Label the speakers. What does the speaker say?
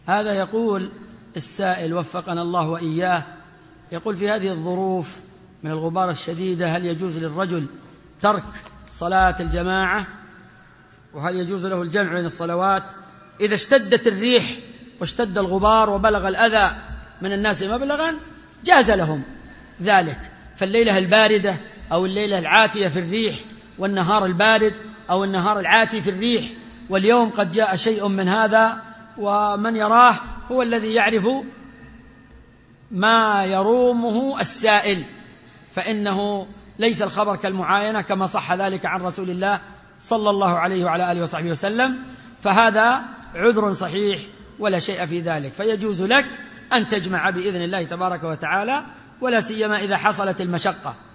Speaker 1: هذا يقول السائل وفقنا الله وإياه، يقول: في هذه الظروف من الغبار الشديدة هل يجوز للرجل ترك صلاة الجماعة؟ وهل يجوز له الجمع بين الصلوات إذا اشتدت الريح واشتد الغبار وبلغ الأذى من الناس مبلغا؟ جاز لهم ذلك، فالليلة الباردة أو الليلة العاتية في الريح، والنهار البارد أو النهار العاتي في الريح، واليوم قد جاء شيء من هذا، ومن يراه هو الذي يعرف ما يرومه السائل، فإنه ليس الخبر كالمعاينة كما صح ذلك عن رسول الله صلى الله عليه وعلى آله وصحبه وسلم، فهذا عذر صحيح ولا شيء في ذلك، فيجوز لك أن تجمع بإذن الله تبارك وتعالى، ولا سيما إذا حصلت المشقة.